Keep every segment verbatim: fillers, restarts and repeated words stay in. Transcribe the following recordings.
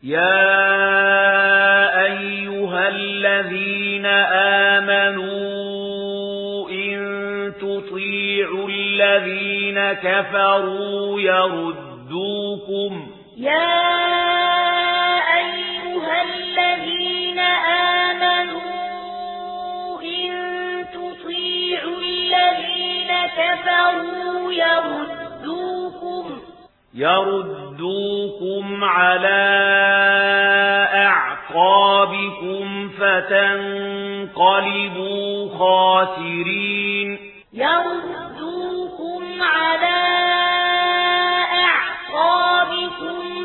يا أيها الذين آمنوا إن تطيعوا الذين كفروا يردوكم يا أيها الذين آمنوا إن تطيعوا الذين كفروا يردوكم يردوكم على أعقابكم فتنقلبوا خاسرين يردوكم على أعقابكم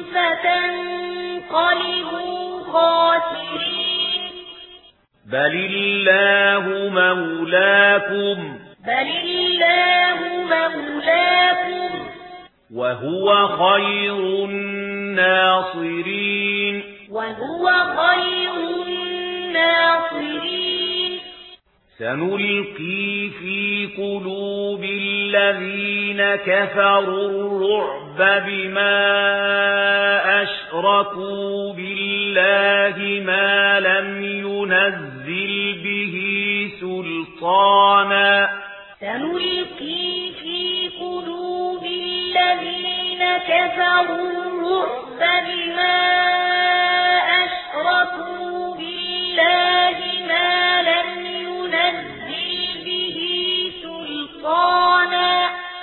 فتنقلبوا خاسرين بل الله مولاكم بل الله مولاكم وهو خير الناصرين وهو خير الناصرين سنلقي في قلوب الذين كفروا الرعب بما أشركوا بالله ما لم ينزل به سلطانا سنلقي في قلوب الذين كفروا الرعب بما أشركوا بالله ما لم ينزل به سلطانا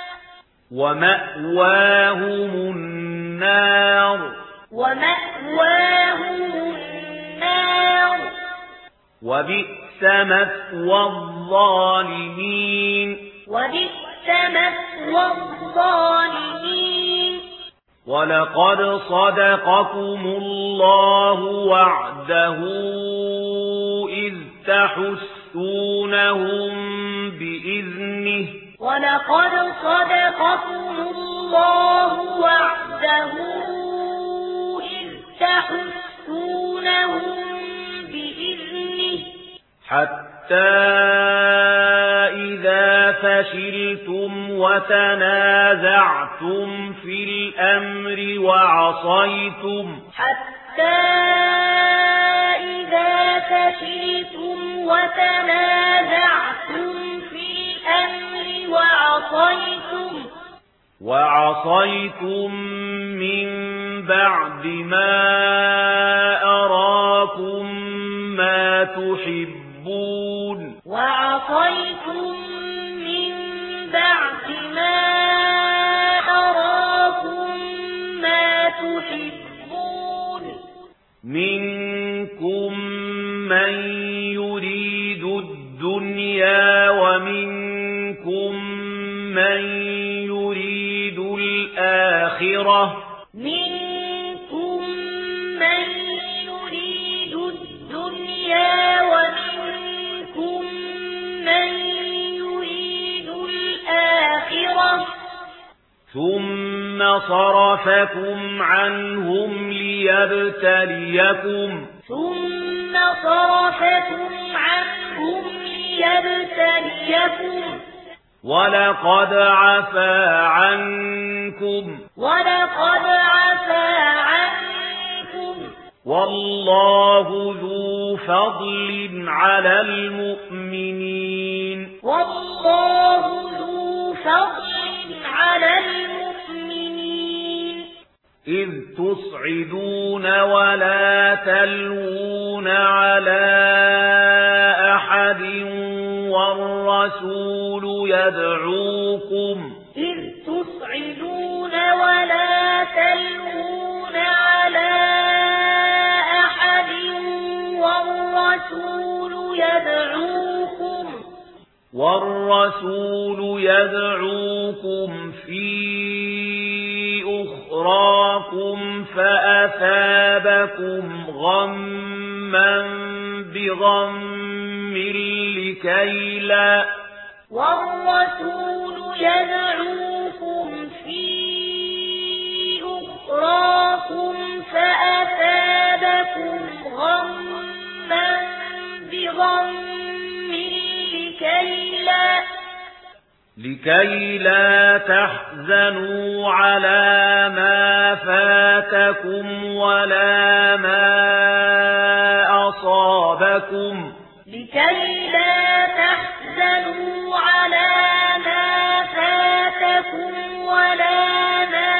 ومأواهم النار ومأواهم النار وبئس مثوى الظالمين وبئس مثوى الظالمين ولقد صدقكم الله وعده إذ تحسونهم بإذنه ولقد صدقكم الله وعده إذ تحسونهم بإذنه حتى إذا فشلتم وتنازعتم في الأمر وعصيتم حتى إذا فشلتم وتنازعتم في الأمر وعصيتم وعصيتم من بعد ما أراكم ما تحبون وعصيتم من بعد ما أراكم ما تحبون منكم من يريد الدنيا ومنكم من يريد الآخرة منكم من يريد الدنيا ومنكم من يريد الآخرة ثم صرفكم عنهم ليبتليكم ثم صرفكم عنهم ليبتليكم ولقد عفا عنكم ولقد عفا عنكم والله ذو فضل على المؤمنين والله ذو فضل على المؤمنين إذ تصعدون ولا تلوون على أحد والرسول يدعوكم إذ تصعدون ولا تلوون على أحد والرسول يدعوكم والرسول يدعوكم في أخراكم فأثابكم غما بغم لكي لا والرسول يدعوكم في أخراكم فأثابكم غما بغم لكي لا لكي لا تحزنوا على ما فاتكم ولا أصابكم لكي لا تحزنوا على ما فاتكم ولا ما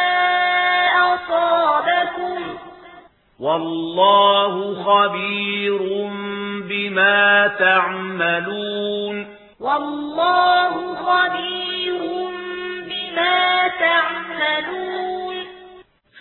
أصابكم والله خبير بما تعملون والله خبير بما تعملون